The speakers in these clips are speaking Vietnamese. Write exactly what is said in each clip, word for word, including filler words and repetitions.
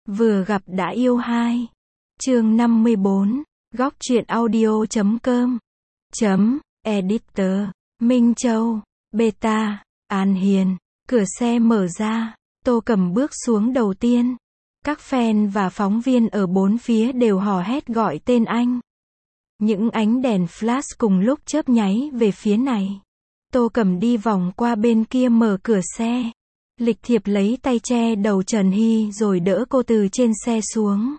Vừa gặp đã yêu hai. Chương năm mươi bốn. Góc truyện audio chấm com. Chấm, editor. Minh Châu. Beta. An Hiền. Cửa xe mở ra. Tô Cầm bước xuống đầu tiên. Các fan và phóng viên ở bốn phía đều hò hét gọi tên anh. Những ánh đèn flash cùng lúc chớp nháy về phía này. Tô Cầm đi vòng qua bên kia mở cửa xe. Lịch thiệp lấy tay che đầu Trần Hy rồi đỡ cô từ trên xe xuống.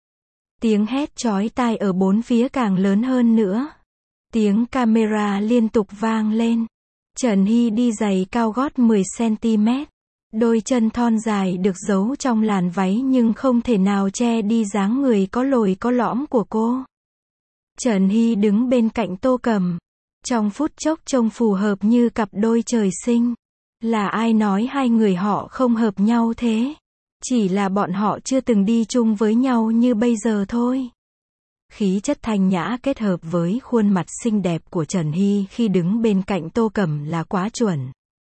Tiếng hét chói tai ở bốn phía càng lớn hơn nữa. Tiếng camera liên tục vang lên. Trần Hy đi giày cao gót mười xăng-ti-mét. Đôi chân thon dài được giấu trong làn váy nhưng không thể nào che đi dáng người có lồi có lõm của cô. Trần Hy đứng bên cạnh Tô Cầm. Trong phút chốc trông phù hợp như cặp đôi trời sinh. Là ai nói hai người họ không hợp nhau thế? Chỉ là bọn họ chưa từng đi chung với nhau như bây giờ thôi. Khí chất thanh nhã kết hợp với khuôn mặt xinh đẹp của Trần Hy khi đứng bên cạnh Tô Cầm là quá chuẩn.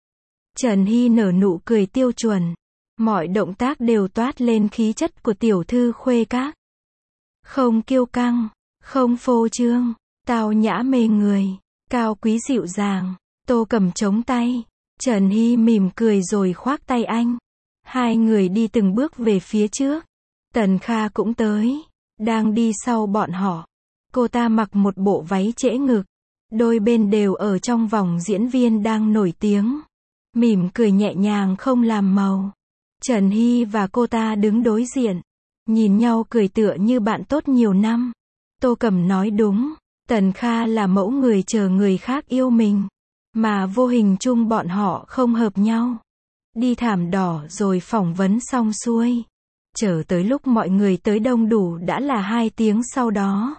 Trần Hy nở nụ cười tiêu chuẩn. Mọi động tác đều toát lên khí chất của tiểu thư khuê các. Không kiêu căng, không phô trương, tao nhã mê người, cao quý dịu dàng. Tô Cầm chống tay. Trần Hy mỉm cười rồi khoác tay anh. Hai người đi từng bước về phía trước. Tần Kha cũng tới. Đang đi sau bọn họ. Cô ta mặc một bộ váy trễ ngực. Đôi bên đều ở trong vòng diễn viên đang nổi tiếng. Mỉm cười nhẹ nhàng không làm màu. Trần Hy và cô ta đứng đối diện. Nhìn nhau cười tựa như bạn tốt nhiều năm. Tô Cầm nói đúng. Tần Kha là mẫu người chờ người khác yêu mình. Mà vô hình chung bọn họ không hợp nhau. Đi thảm đỏ rồi phỏng vấn xong xuôi. Chờ tới lúc mọi người tới đông đủ đã là hai tiếng sau đó.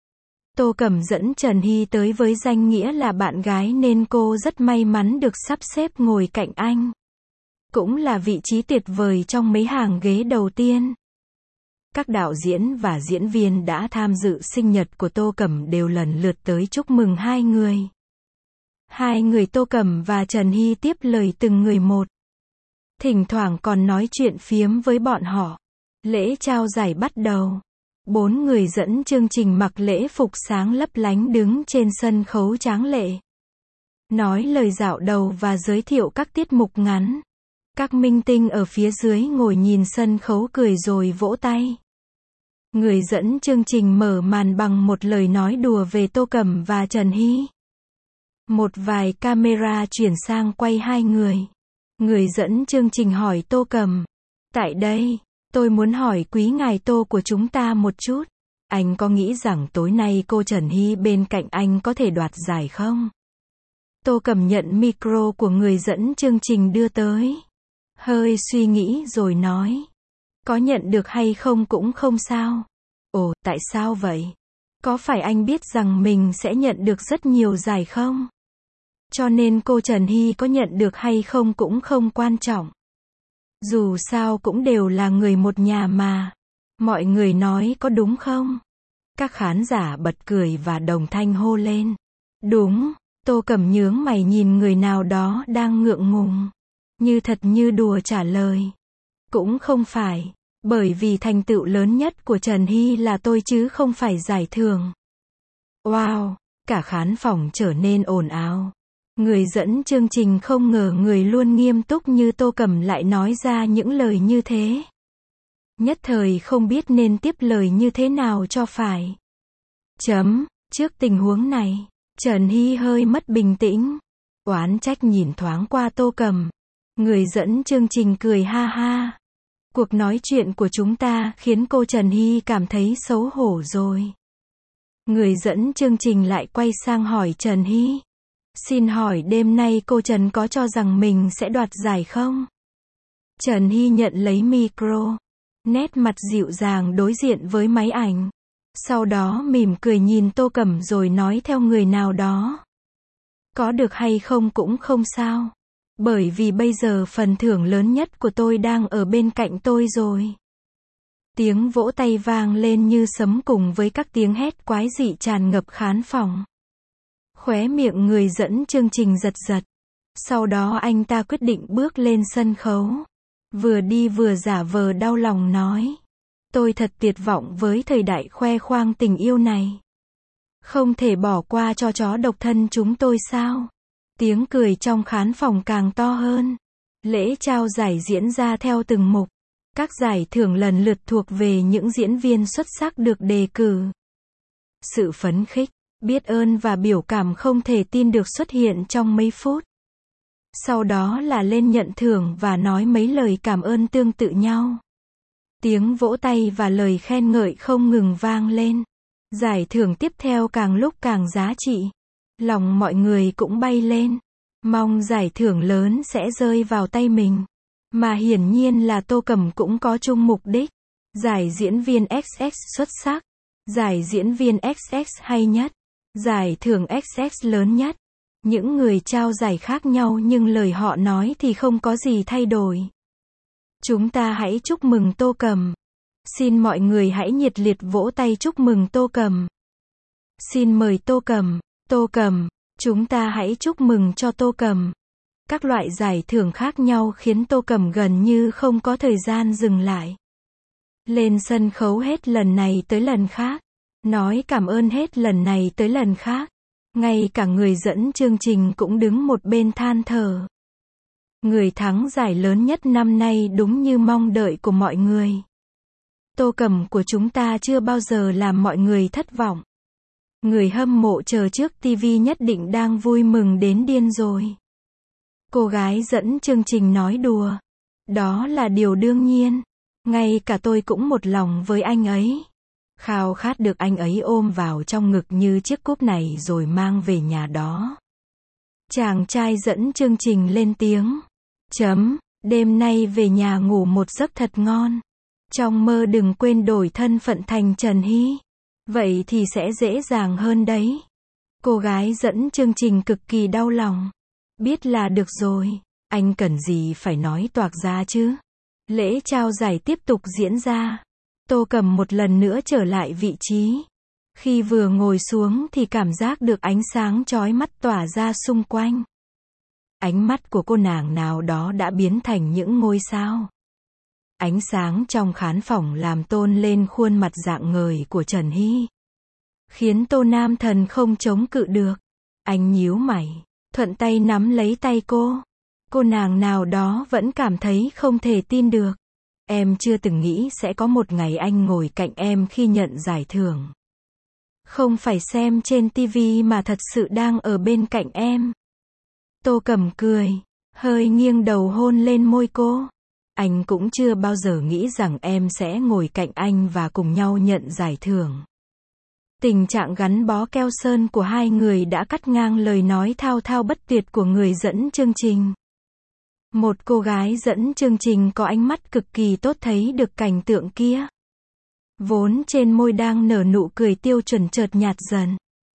Tô Cầm dẫn Trần Hy tới với danh nghĩa là bạn gái nên cô rất may mắn được sắp xếp ngồi cạnh anh. Cũng là vị trí tuyệt vời trong mấy hàng ghế đầu tiên. Các đạo diễn và diễn viên đã tham dự sinh nhật của Tô Cầm đều lần lượt tới chúc mừng hai người. Hai người Tô Cầm và Trần Hy tiếp lời từng người một. Thỉnh thoảng còn nói chuyện phiếm với bọn họ. Lễ trao giải bắt đầu. Bốn người dẫn chương trình mặc lễ phục sáng lấp lánh đứng trên sân khấu tráng lệ. Nói lời dạo đầu và giới thiệu các tiết mục ngắn. Các minh tinh ở phía dưới ngồi nhìn sân khấu cười rồi vỗ tay. Người dẫn chương trình mở màn bằng một lời nói đùa về Tô Cầm và Trần Hy. Một vài camera chuyển sang quay hai người. Người dẫn chương trình hỏi Tô Cầm. Tại đây, tôi muốn hỏi quý ngài Tô của chúng ta một chút. Anh có nghĩ rằng tối nay cô Trần Hy bên cạnh anh có thể đoạt giải không? Tô Cầm nhận micro của người dẫn chương trình đưa tới. Hơi suy nghĩ rồi nói. Có nhận được hay không cũng không sao. Ồ, tại sao vậy? Có phải anh biết rằng mình sẽ nhận được rất nhiều giải không? Cho nên cô Trần Hy có nhận được hay không cũng không quan trọng. Dù sao cũng đều là người một nhà mà. Mọi người nói có đúng không? Các khán giả bật cười và đồng thanh hô lên. Đúng. Tô Cầm nhướng mày nhìn người nào đó đang ngượng ngùng. Như thật như đùa trả lời. Cũng không phải. Bởi vì thành tựu lớn nhất của Trần Hy là tôi chứ không phải giải thưởng. Wow. Cả khán phòng trở nên ồn ào. Người dẫn chương trình không ngờ người luôn nghiêm túc như Tô Cầm lại nói ra những lời như thế. Nhất thời không biết nên tiếp lời như thế nào cho phải. Chấm, trước tình huống này, Trần Hy hơi mất bình tĩnh. Oán trách nhìn thoáng qua Tô Cầm. Người dẫn chương trình cười ha ha. Cuộc nói chuyện của chúng ta khiến cô Trần Hy cảm thấy xấu hổ rồi. Người dẫn chương trình lại quay sang hỏi Trần Hy. Xin hỏi đêm nay cô Trần có cho rằng mình sẽ đoạt giải không? Trần Hy nhận lấy micro. Nét mặt dịu dàng đối diện với máy ảnh. Sau đó mỉm cười nhìn Tô Cầm rồi nói theo người nào đó. Có được hay không cũng không sao. Bởi vì bây giờ phần thưởng lớn nhất của tôi đang ở bên cạnh tôi rồi. Tiếng vỗ tay vang lên như sấm cùng với các tiếng hét quái dị tràn ngập khán phòng. Khóe miệng người dẫn chương trình giật giật. Sau đó anh ta quyết định bước lên sân khấu. Vừa đi vừa giả vờ đau lòng nói. Tôi thật tuyệt vọng với thời đại khoe khoang tình yêu này. Không thể bỏ qua cho chó độc thân chúng tôi sao? Tiếng cười trong khán phòng càng to hơn. Lễ trao giải diễn ra theo từng mục. Các giải thưởng lần lượt thuộc về những diễn viên xuất sắc được đề cử. Sự phấn khích, biết ơn và biểu cảm không thể tin được xuất hiện trong mấy phút. Sau đó là lên nhận thưởng và nói mấy lời cảm ơn tương tự nhau. Tiếng vỗ tay và lời khen ngợi không ngừng vang lên. Giải thưởng tiếp theo càng lúc càng giá trị. Lòng mọi người cũng bay lên. Mong giải thưởng lớn sẽ rơi vào tay mình. Mà hiển nhiên là Tô Cầm cũng có chung mục đích. Giải diễn viên ích ích xuất sắc. Giải diễn viên ích ích hay nhất. Giải thưởng ích ích lớn nhất. Những người trao giải khác nhau nhưng lời họ nói thì không có gì thay đổi. Chúng ta hãy chúc mừng Tô Cầm. Xin mọi người hãy nhiệt liệt vỗ tay chúc mừng Tô Cầm. Xin mời Tô Cầm, Tô Cầm, chúng ta hãy chúc mừng cho Tô Cầm. Các loại giải thưởng khác nhau khiến Tô Cầm gần như không có thời gian dừng lại. Lên sân khấu hết lần này tới lần khác. Nói cảm ơn hết lần này tới lần khác. Ngay cả người dẫn chương trình cũng đứng một bên than thở. Người thắng giải lớn nhất năm nay đúng như mong đợi của mọi người. Tô Cầm của chúng ta chưa bao giờ làm mọi người thất vọng. Người hâm mộ chờ trước ti vi nhất định đang vui mừng đến điên rồi. Cô gái dẫn chương trình nói đùa. Đó là điều đương nhiên. Ngay cả tôi cũng một lòng với anh ấy. Khao khát được anh ấy ôm vào trong ngực như chiếc cúp này rồi mang về nhà đó. Chàng trai dẫn chương trình lên tiếng. Chấm, đêm nay về nhà ngủ một giấc thật ngon. Trong mơ đừng quên đổi thân phận thành Trần Hy. Vậy thì sẽ dễ dàng hơn đấy. Cô gái dẫn chương trình cực kỳ đau lòng. Biết là được rồi, anh cần gì phải nói toạc ra chứ. Lễ trao giải tiếp tục diễn ra. Tô Cầm một lần nữa trở lại vị trí. Khi vừa ngồi xuống thì cảm giác được ánh sáng chói mắt tỏa ra xung quanh. Ánh mắt của cô nàng nào đó đã biến thành những ngôi sao. Ánh sáng trong khán phòng làm tôn lên khuôn mặt rạng ngời của Trần Hy. Khiến Tô Nam Thần không chống cự được. Anh nhíu mày, thuận tay nắm lấy tay cô. Cô nàng nào đó vẫn cảm thấy không thể tin được. Em chưa từng nghĩ sẽ có một ngày anh ngồi cạnh em khi nhận giải thưởng. Không phải xem trên ti vi mà thật sự đang ở bên cạnh em. Tô Cầm cười, hơi nghiêng đầu hôn lên môi cô. Anh cũng chưa bao giờ nghĩ rằng em sẽ ngồi cạnh anh và cùng nhau nhận giải thưởng. Tình trạng gắn bó keo sơn của hai người đã cắt ngang lời nói thao thao bất tuyệt của người dẫn chương trình. Một cô gái dẫn chương trình có ánh mắt cực kỳ tốt thấy được cảnh tượng kia. Vốn trên môi đang nở nụ cười tiêu chuẩn chợt nhạt dần.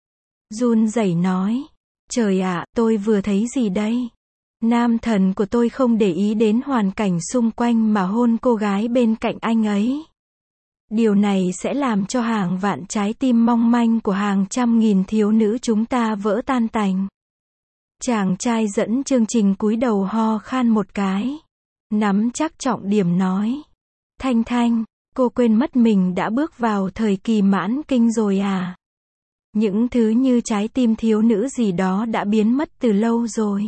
Run rẩy nói. Trời ạ, tôi vừa thấy gì đây? Nam thần của tôi không để ý đến hoàn cảnh xung quanh mà hôn cô gái bên cạnh anh ấy. Điều này sẽ làm cho hàng vạn trái tim mong manh của hàng trăm nghìn thiếu nữ chúng ta vỡ tan tành. Chàng trai dẫn chương trình cúi đầu ho khan một cái. Nắm chắc trọng điểm nói. Thanh Thanh, cô quên mất mình đã bước vào thời kỳ mãn kinh rồi à? Những thứ như trái tim thiếu nữ gì đó đã biến mất từ lâu rồi.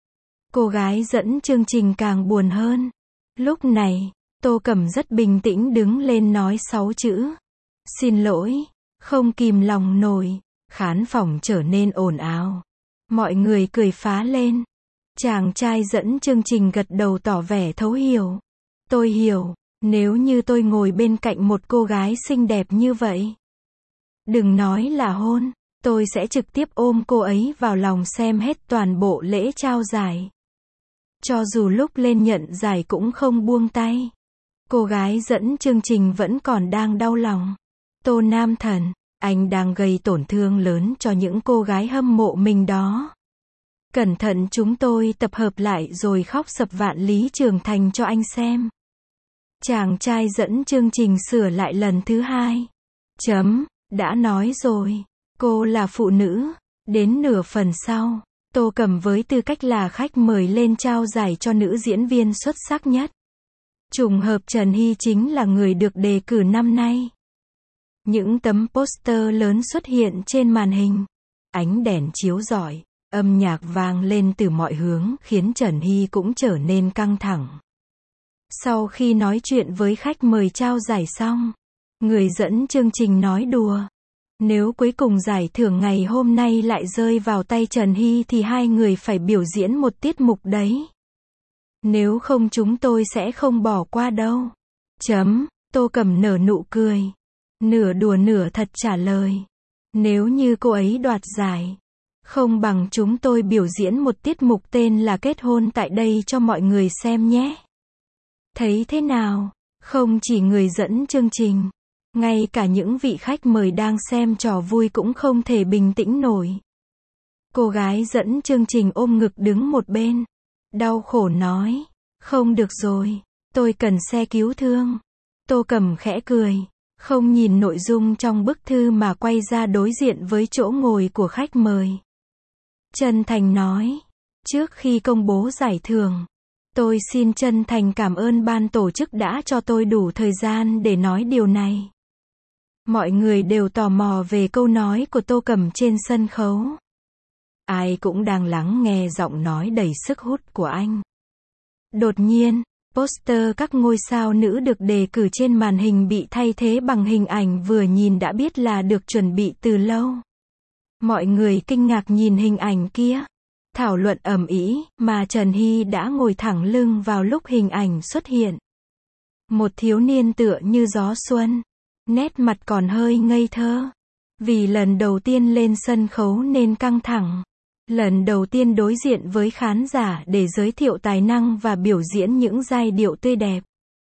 Cô gái dẫn chương trình càng buồn hơn. Lúc này, Tô Cầm rất bình tĩnh đứng lên nói sáu chữ. Xin lỗi, không kìm lòng nổi. Khán phòng trở nên ồn ào. Mọi người cười phá lên. Chàng trai dẫn chương trình gật đầu tỏ vẻ thấu hiểu. Tôi hiểu, nếu như tôi ngồi bên cạnh một cô gái xinh đẹp như vậy. Đừng nói là hôn, tôi sẽ trực tiếp ôm cô ấy vào lòng xem hết toàn bộ lễ trao giải. Cho dù lúc lên nhận giải cũng không buông tay. Cô gái dẫn chương trình vẫn còn đang đau lòng. Tô Nam Thần, anh đang gây tổn thương lớn cho những cô gái hâm mộ mình đó. Cẩn thận chúng tôi tập hợp lại rồi khóc sập vạn lý trường thành cho anh xem. Chàng trai dẫn chương trình sửa lại lần thứ hai. Chấm, đã nói rồi, cô là phụ nữ. Đến nửa phần sau, Tô Cầm với tư cách là khách mời lên trao giải cho nữ diễn viên xuất sắc nhất. Trùng hợp Trần Hy chính là người được đề cử năm nay. Những tấm poster lớn xuất hiện trên màn hình. Ánh đèn chiếu rọi, âm nhạc vang lên từ mọi hướng khiến Trần Hy cũng trở nên căng thẳng. Sau khi nói chuyện với khách mời trao giải xong, người dẫn chương trình nói đùa. Nếu cuối cùng giải thưởng ngày hôm nay lại rơi vào tay Trần Hy thì hai người phải biểu diễn một tiết mục đấy. Nếu không chúng tôi sẽ không bỏ qua đâu. Chấm, Tô Cầm nở nụ cười. Nửa đùa nửa thật trả lời. Nếu như cô ấy đoạt giải, không bằng chúng tôi biểu diễn một tiết mục tên là Kết hôn tại đây cho mọi người xem nhé. Thấy thế nào? Không chỉ người dẫn chương trình, ngay cả những vị khách mời đang xem trò vui cũng không thể bình tĩnh nổi. Cô gái dẫn chương trình ôm ngực đứng một bên, đau khổ nói, không được rồi, tôi cần xe cứu thương. Tô Cầm khẽ cười, không nhìn nội dung trong bức thư mà quay ra đối diện với chỗ ngồi của khách mời. Chân thành nói, trước khi công bố giải thưởng, tôi xin chân thành cảm ơn ban tổ chức đã cho tôi đủ thời gian để nói điều này. Mọi người đều tò mò về câu nói của Tô Cầm trên sân khấu. Ai cũng đang lắng nghe giọng nói đầy sức hút của anh. Đột nhiên, poster các ngôi sao nữ được đề cử trên màn hình bị thay thế bằng hình ảnh vừa nhìn đã biết là được chuẩn bị từ lâu. Mọi người kinh ngạc nhìn hình ảnh kia. Thảo luận ầm ĩ, mà Trần Hy đã ngồi thẳng lưng vào lúc hình ảnh xuất hiện. Một thiếu niên tựa như gió xuân, nét mặt còn hơi ngây thơ. Vì lần đầu tiên lên sân khấu nên căng thẳng. Lần đầu tiên đối diện với khán giả để giới thiệu tài năng và biểu diễn những giai điệu tươi đẹp.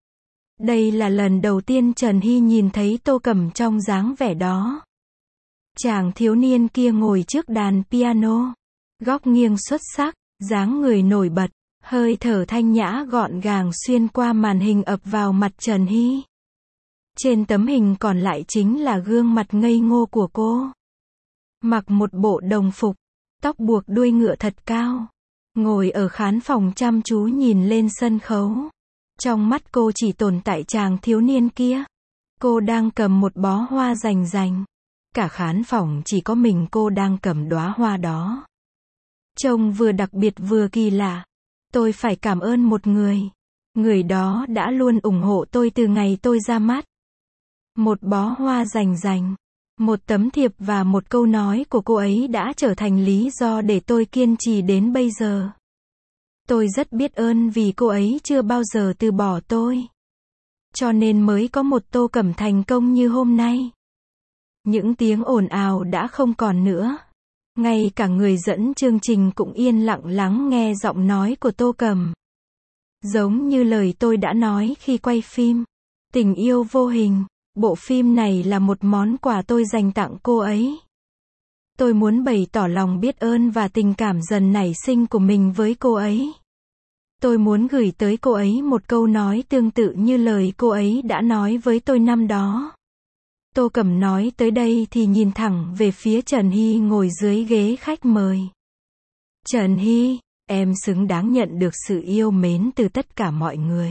Đây là lần đầu tiên Trần Hy nhìn thấy Tô Cầm trong dáng vẻ đó. Chàng thiếu niên kia ngồi trước đàn piano, góc nghiêng xuất sắc, dáng người nổi bật, hơi thở thanh nhã gọn gàng xuyên qua màn hình ập vào mặt Trần Hy. Trên tấm hình còn lại chính là gương mặt ngây ngô của cô. Mặc một bộ đồng phục, tóc buộc đuôi ngựa thật cao, ngồi ở khán phòng chăm chú nhìn lên sân khấu. Trong mắt cô chỉ tồn tại chàng thiếu niên kia. Cô đang cầm một bó hoa rành rành. Cả khán phòng chỉ có mình cô đang cầm đóa hoa đó. Trông vừa đặc biệt vừa kỳ lạ. Tôi phải cảm ơn một người. Người đó đã luôn ủng hộ tôi từ ngày tôi ra mắt. Một bó hoa rành rành, một tấm thiệp và một câu nói của cô ấy đã trở thành lý do để tôi kiên trì đến bây giờ. Tôi rất biết ơn vì cô ấy chưa bao giờ từ bỏ tôi. Cho nên mới có một Tô Cầm thành công như hôm nay. Những tiếng ồn ào đã không còn nữa. Ngay cả người dẫn chương trình cũng yên lặng lắng nghe giọng nói của Tô Cầm. Giống như lời tôi đã nói khi quay phim Tình yêu vô hình. Bộ phim này là một món quà tôi dành tặng cô ấy. Tôi muốn bày tỏ lòng biết ơn và tình cảm dần nảy sinh của mình với cô ấy. Tôi muốn gửi tới cô ấy một câu nói tương tự như lời cô ấy đã nói với tôi năm đó. Tô Cầm nói tới đây thì nhìn thẳng về phía Trần Hy ngồi dưới ghế khách mời. Trần Hy, em xứng đáng nhận được sự yêu mến từ tất cả mọi người.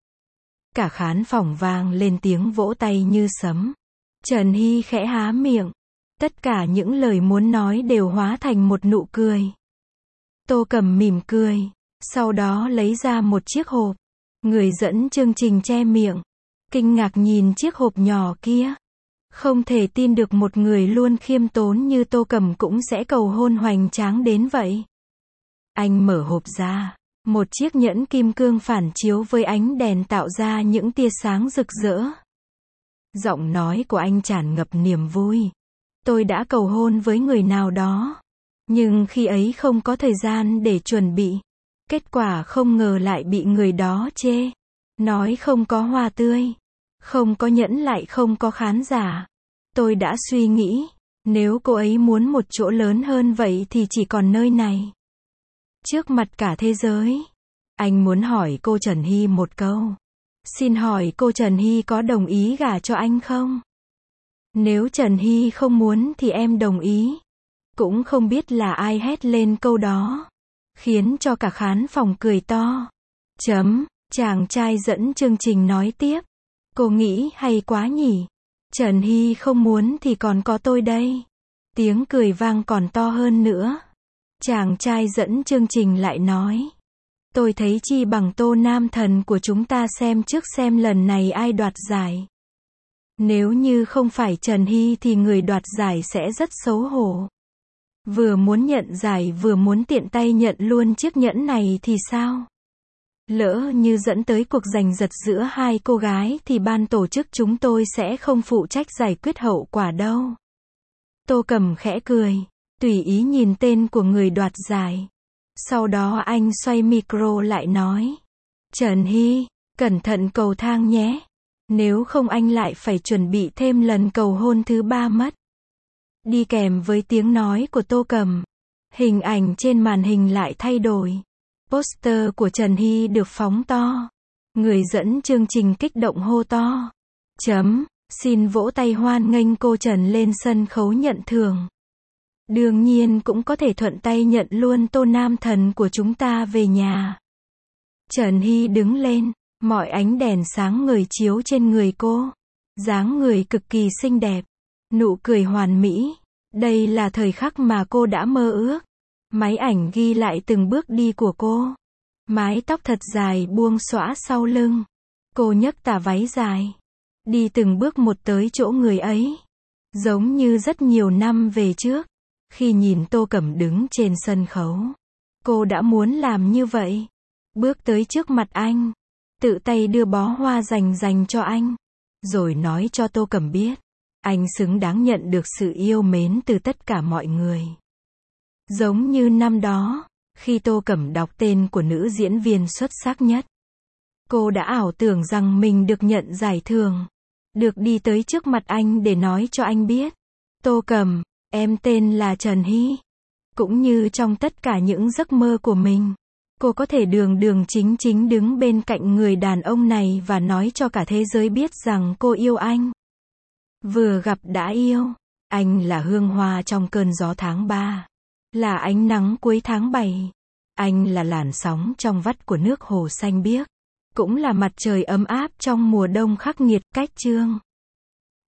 Cả khán phòng vang lên tiếng vỗ tay như sấm. Trần Hy khẽ há miệng. Tất cả những lời muốn nói đều hóa thành một nụ cười. Tô Cầm mỉm cười, sau đó lấy ra một chiếc hộp. Người dẫn chương trình che miệng, kinh ngạc nhìn chiếc hộp nhỏ kia. Không thể tin được một người luôn khiêm tốn như Tô Cầm cũng sẽ cầu hôn hoành tráng đến vậy. Anh mở hộp ra. Một chiếc nhẫn kim cương phản chiếu với ánh đèn tạo ra những tia sáng rực rỡ. Giọng nói của anh tràn ngập niềm vui. Tôi đã cầu hôn với người nào đó. Nhưng khi ấy không có thời gian để chuẩn bị. Kết quả không ngờ lại bị người đó chê. Nói không có hoa tươi. Không có nhẫn lại không có khán giả. Tôi đã suy nghĩ. Nếu cô ấy muốn một chỗ lớn hơn vậy thì chỉ còn nơi này. Trước mặt cả thế giới. Anh muốn hỏi cô Trần Hy một câu. Xin hỏi cô Trần Hy có đồng ý gả cho anh không? Nếu Trần Hy không muốn thì em đồng ý. Cũng không biết là ai hét lên câu đó. Khiến cho cả khán phòng cười to. Chấm, Chàng trai dẫn chương trình nói tiếp. Cô nghĩ hay quá nhỉ. Trần Hy không muốn thì còn có tôi đây. Tiếng cười vang còn to hơn nữa. Chàng trai dẫn chương trình lại nói. Tôi thấy chi bằng Tô Nam Thần của chúng ta xem trước xem lần này ai đoạt giải. Nếu như không phải Trần Hy thì người đoạt giải sẽ rất xấu hổ. Vừa muốn nhận giải vừa muốn tiện tay nhận luôn chiếc nhẫn này thì sao? Lỡ như dẫn tới cuộc giành giật giữa hai cô gái thì ban tổ chức chúng tôi sẽ không phụ trách giải quyết hậu quả đâu. Tô Cầm khẽ cười, tùy ý nhìn tên của người đoạt giải. Sau đó anh xoay micro lại nói. Trần Hy, cẩn thận cầu thang nhé. Nếu không anh lại phải chuẩn bị thêm lần cầu hôn thứ ba mất. Đi kèm với tiếng nói của Tô Cầm, hình ảnh trên màn hình lại thay đổi. Poster của Trần Hy được phóng to. Người dẫn chương trình kích động hô to. Chấm, xin vỗ tay hoan nghênh cô Trần lên sân khấu nhận thưởng. Đương nhiên cũng có thể thuận tay nhận luôn Tô Nam Thần của chúng ta về nhà. Trần Hy đứng lên, mọi ánh đèn sáng ngời chiếu trên người cô. Dáng người cực kỳ xinh đẹp, nụ cười hoàn mỹ. Đây là thời khắc mà cô đã mơ ước. Máy ảnh ghi lại từng bước đi của cô. Mái tóc thật dài buông xõa sau lưng. Cô nhấc tà váy dài, đi từng bước một tới chỗ người ấy. Giống như rất nhiều năm về trước, khi nhìn Tô Cẩm đứng trên sân khấu, cô đã muốn làm như vậy. Bước tới trước mặt anh, tự tay đưa bó hoa dành dành cho anh, rồi nói cho Tô Cẩm biết, anh xứng đáng nhận được sự yêu mến từ tất cả mọi người. Giống như năm đó, khi Tô Cẩm đọc tên của nữ diễn viên xuất sắc nhất, cô đã ảo tưởng rằng mình được nhận giải thưởng, được đi tới trước mặt anh để nói cho anh biết. Tô Cẩm, em tên là Trần Hy. Cũng như trong tất cả những giấc mơ của mình, cô có thể đường đường chính chính đứng bên cạnh người đàn ông này và nói cho cả thế giới biết rằng cô yêu anh. Vừa gặp đã yêu. Anh là hương hoa trong cơn gió tháng ba. Là ánh nắng cuối tháng bảy. Anh là làn sóng trong vắt của nước hồ xanh biếc. Cũng là mặt trời ấm áp trong mùa đông khắc nghiệt. Cách chương